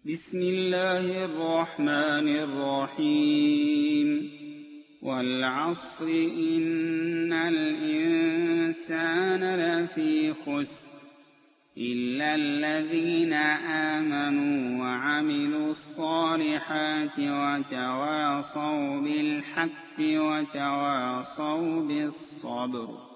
بسم الله الرحمن الرحيم والعصر إن الإنسان لفي خسر إلا الذين آمنوا وعملوا الصالحات وتواصوا بالحق وتواصوا بالصبر.